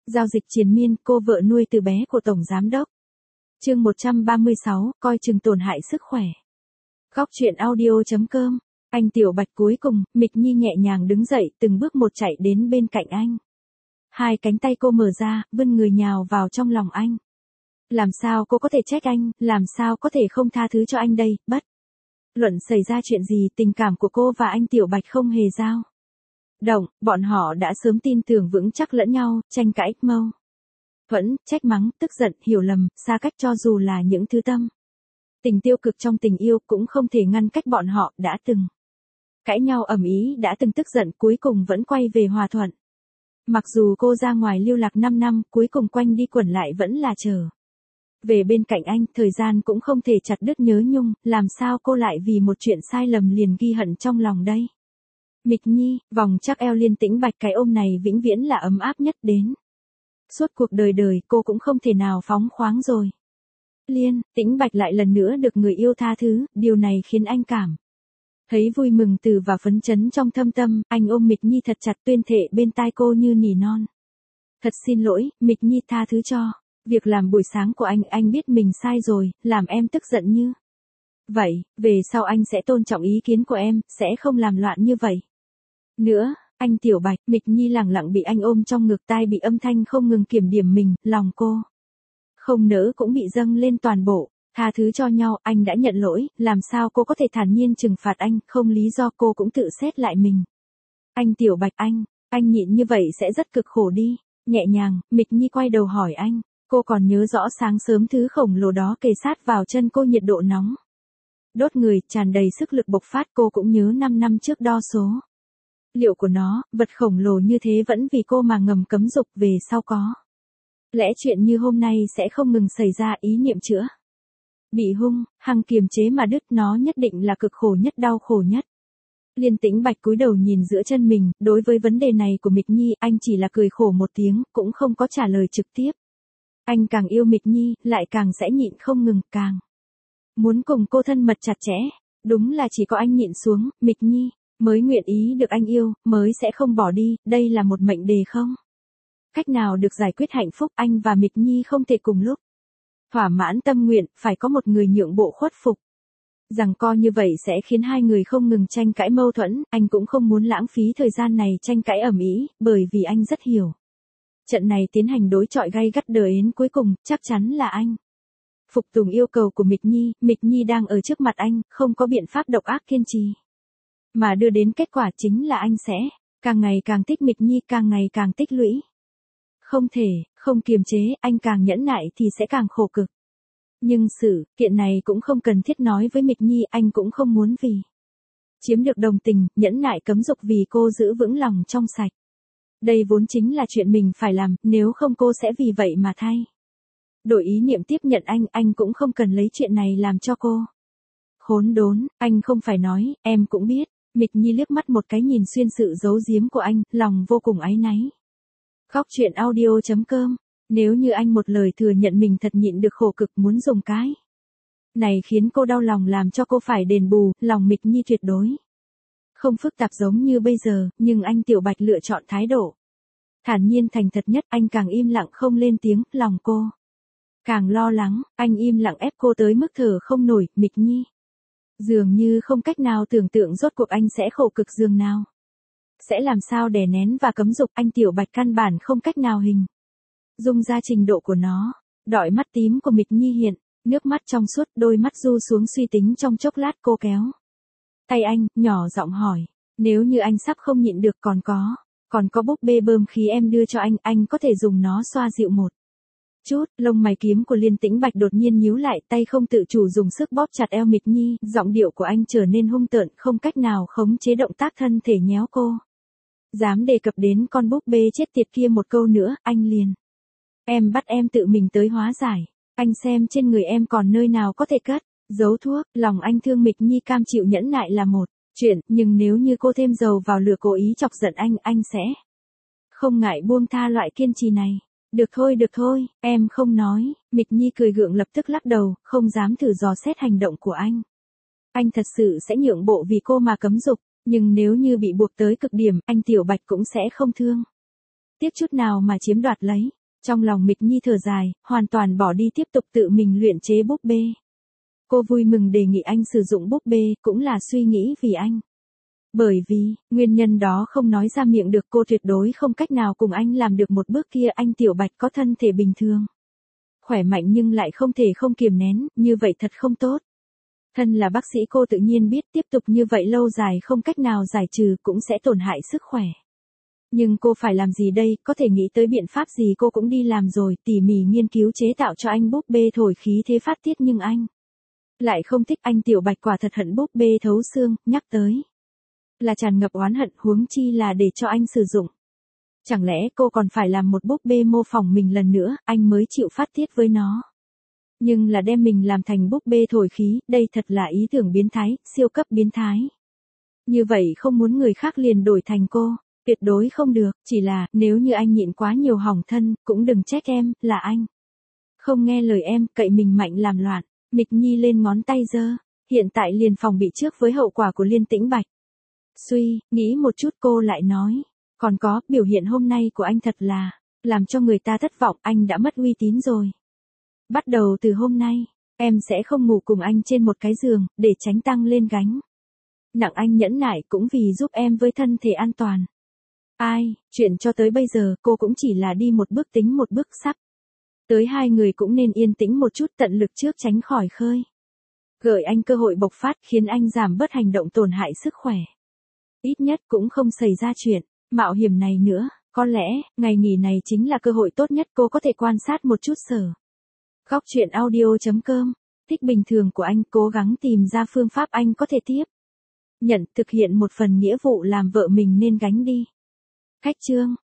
Giao dịch triền miên, cô vợ nuôi từ bé của Tổng Giám đốc. Chương 136, coi chừng tổn hại sức khỏe. Góc truyện audio.com. Anh Tiểu Bạch cuối cùng, Mịch Nhi nhẹ nhàng đứng dậy, từng bước một chạy đến bên cạnh anh. Hai cánh tay cô mở ra, vươn người nhào vào trong lòng anh. Làm sao cô có thể trách anh, làm sao có thể không tha thứ cho anh đây, bất luận xảy ra chuyện gì, tình cảm của cô và anh Tiểu Bạch không hề dao động, bọn họ đã sớm tin tưởng vững chắc lẫn nhau, tranh cãi, mâu thuẫn, trách mắng, tức giận, hiểu lầm, xa cách, cho dù là những thứ tâm tình tiêu cực trong tình yêu cũng không thể ngăn cách bọn họ, đã từng cãi nhau ầm ĩ, đã từng tức giận, cuối cùng vẫn quay về hòa thuận. Mặc dù cô ra ngoài lưu lạc 5 năm, cuối cùng quanh đi quẩn lại vẫn là trở về bên cạnh anh, thời gian cũng không thể chặt đứt nhớ nhung, làm sao cô lại vì một chuyện sai lầm liền ghi hận trong lòng đây. Mịch Nhi, vòng chắc eo Liên Tĩnh Bạch, cái ôm này vĩnh viễn là ấm áp nhất đến suốt cuộc đời đời, cô cũng không thể nào phóng khoáng rồi. Liên Tĩnh Bạch lại lần nữa được người yêu tha thứ, điều này khiến anh cảm thấy vui mừng từ và phấn chấn trong thâm tâm. Anh ôm Mịch Nhi thật chặt, tuyên thệ bên tai cô như nỉ non. Thật xin lỗi, Mịch Nhi, tha thứ cho việc làm buổi sáng của anh biết mình sai rồi, làm em tức giận như vậy, về sau anh sẽ tôn trọng ý kiến của em, sẽ không làm loạn như vậy nữa. Anh Tiểu Bạch, Mịch Nhi lẳng lặng bị anh ôm trong ngực, tai bị âm thanh không ngừng kiểm điểm mình, lòng cô không nỡ cũng bị dâng lên toàn bộ. Tha thứ cho nhau, anh đã nhận lỗi, làm sao cô có thể thản nhiên trừng phạt anh, không lý do cô cũng tự xét lại mình. Anh Tiểu Bạch, anh nhịn như vậy sẽ rất cực khổ đi. Nhẹ nhàng, Mịch Nhi quay đầu hỏi anh, cô còn nhớ rõ sáng sớm thứ khổng lồ đó kề sát vào chân cô, nhiệt độ nóng đốt người, tràn đầy sức lực bộc phát. Cô cũng nhớ 5 năm trước đo số liệu của nó, vật khổng lồ như thế vẫn vì cô mà ngầm cấm dục, về sau có lẽ chuyện như hôm nay sẽ không ngừng xảy ra. Ý niệm chữa bị hung hăng kiềm chế mà đứt, nó nhất định là cực khổ nhất, đau khổ nhất. Liên Tĩnh Bạch cúi đầu nhìn giữa chân mình, đối với vấn đề này của Mịch Nhi, anh chỉ là cười khổ một tiếng, cũng không có trả lời trực tiếp. Anh càng yêu Mịch Nhi, lại càng sẽ nhịn không ngừng, càng muốn cùng cô thân mật chặt chẽ. Đúng là chỉ có anh nhịn xuống, Mịch Nhi mới nguyện ý được anh yêu, mới sẽ không bỏ đi. Đây là một mệnh đề không cách nào được giải quyết hạnh phúc. Anh và Mịch Nhi không thể cùng lúc thỏa mãn tâm nguyện, phải có một người nhượng bộ khuất phục. Giằng co như vậy sẽ khiến hai người không ngừng tranh cãi mâu thuẫn. Anh cũng không muốn lãng phí thời gian này tranh cãi ầm ĩ, bởi vì anh rất hiểu. Trận này tiến hành đối chọi gay gắt đời đến cuối cùng, chắc chắn là anh phục tùng yêu cầu của Mịch Nhi đang ở trước mặt anh, không có biện pháp độc ác kiên trì mà đưa đến kết quả chính là anh sẽ càng ngày càng thích Mịch Nhi, càng ngày càng tích lũy. Không thể, không kiềm chế, anh càng nhẫn nại thì sẽ càng khổ cực. Nhưng sự kiện này cũng không cần thiết nói với Mịch Nhi, anh cũng không muốn vì chiếm được đồng tình, nhẫn nại cấm dục vì cô giữ vững lòng trong sạch. Đây vốn chính là chuyện mình phải làm, nếu không cô sẽ vì vậy mà thay đổi ý niệm tiếp nhận anh cũng không cần lấy chuyện này làm cho cô khốn đốn. Anh không phải nói, em cũng biết. Mịch Nhi liếc mắt một cái nhìn xuyên sự giấu giếm của anh, lòng vô cùng áy náy. Góc truyện audio.com. Nếu như anh một lời thừa nhận mình thật nhịn được khổ cực, muốn dùng cái này khiến cô đau lòng, làm cho cô phải đền bù, lòng Mịch Nhi tuyệt đối không phức tạp giống như bây giờ, nhưng anh Tiểu Bạch lựa chọn thái độ thản nhiên thành thật nhất. Anh càng im lặng không lên tiếng, lòng cô càng lo lắng. Anh im lặng ép cô tới mức thở không nổi. Mịch Nhi dường như không cách nào tưởng tượng rốt cuộc anh sẽ khổ cực dường nào, sẽ làm sao đè nén và cấm dục. Anh Tiểu Bạch căn bản không cách nào hình dung ra trình độ của nó. Đọi mắt tím của Mịch Nhi hiện nước mắt trong suốt, đôi mắt du xuống suy tính trong chốc lát. Cô kéo tay anh, nhỏ giọng hỏi, nếu như anh sắp không nhịn được, còn có búp bê bơm khí em đưa cho anh có thể dùng nó xoa dịu một chút. Lông mày kiếm của Liên Tĩnh Bạch đột nhiên nhíu lại, tay không tự chủ dùng sức bóp chặt eo Mịch Nhi, giọng điệu của anh trở nên hung tợn, không cách nào khống chế động tác thân thể nhéo cô. Dám đề cập đến con búp bê chết tiệt kia một câu nữa, anh liền bắt em tự mình tới hóa giải. Anh xem trên người em còn nơi nào có thể cất giấu thuốc. Lòng anh thương Mịch Nhi, cam chịu nhẫn nại là một chuyện, nhưng nếu như cô thêm dầu vào lửa cố ý chọc giận anh sẽ không ngại buông tha loại kiên trì này. Được thôi, em không nói. Mịch Nhi cười gượng, lập tức lắc đầu, không dám thử dò xét hành động của anh. Anh thật sự sẽ nhượng bộ vì cô mà cấm dục, nhưng nếu như bị buộc tới cực điểm, anh Tiểu Bạch cũng sẽ không thương tiếc chút nào mà chiếm đoạt lấy. Trong lòng Mịch Nhi thở dài, hoàn toàn bỏ đi tiếp tục tự mình luyện chế búp bê. Cô vui mừng đề nghị anh sử dụng búp bê, cũng là suy nghĩ vì anh. Bởi vì, nguyên nhân đó không nói ra miệng được, cô tuyệt đối không cách nào cùng anh làm được một bước kia. Anh Tiểu Bạch có thân thể bình thường, khỏe mạnh nhưng lại không thể không kiềm nén, như vậy thật không tốt. Thân là bác sĩ cô tự nhiên biết tiếp tục như vậy lâu dài không cách nào giải trừ, cũng sẽ tổn hại sức khỏe. Nhưng cô phải làm gì đây, có thể nghĩ tới biện pháp gì cô cũng đi làm rồi, tỉ mỉ nghiên cứu chế tạo cho anh búp bê thổi khí thế phát tiết, nhưng anh lại không thích. Anh Tiểu Bạch quả thật hận búp bê thấu xương, nhắc tới là tràn ngập oán hận, huống chi là để cho anh sử dụng. Chẳng lẽ cô còn phải làm một búp bê mô phỏng mình lần nữa, anh mới chịu phát tiết với nó. Nhưng là đem mình làm thành búp bê thổi khí, đây thật là ý tưởng biến thái, siêu cấp biến thái. Như vậy không muốn người khác liền đổi thành cô, tuyệt đối không được, chỉ là, nếu như anh nhịn quá nhiều hỏng thân, cũng đừng trách em, là anh không nghe lời em, cậy mình mạnh làm loạn. Mịch Nhi lên ngón tay giơ, hiện tại liền phòng bị trước với hậu quả của Liên Tĩnh Bạch. Suy, nghĩ một chút cô lại nói, còn có, biểu hiện hôm nay của anh thật là, làm cho người ta thất vọng, anh đã mất uy tín rồi. Bắt đầu từ hôm nay, em sẽ không ngủ cùng anh trên một cái giường, để tránh tăng lên gánh nặng. Anh nhẫn nại cũng vì giúp em với thân thể an toàn. Ai, chuyện cho tới bây giờ cô cũng chỉ là đi một bước tính một bước, sắp tới hai người cũng nên yên tĩnh một chút, tận lực trước tránh khỏi khơi gợi anh cơ hội bộc phát, khiến anh giảm bớt hành động tổn hại sức khỏe. Ít nhất cũng không xảy ra chuyện mạo hiểm này nữa. Có lẽ, ngày nghỉ này chính là cơ hội tốt nhất cô có thể quan sát một chút sở. Góc truyện audio.com, thích bình thường của anh, cố gắng tìm ra phương pháp anh có thể tiếp nhận, thực hiện một phần nghĩa vụ làm vợ mình nên gánh đi. Khách chương.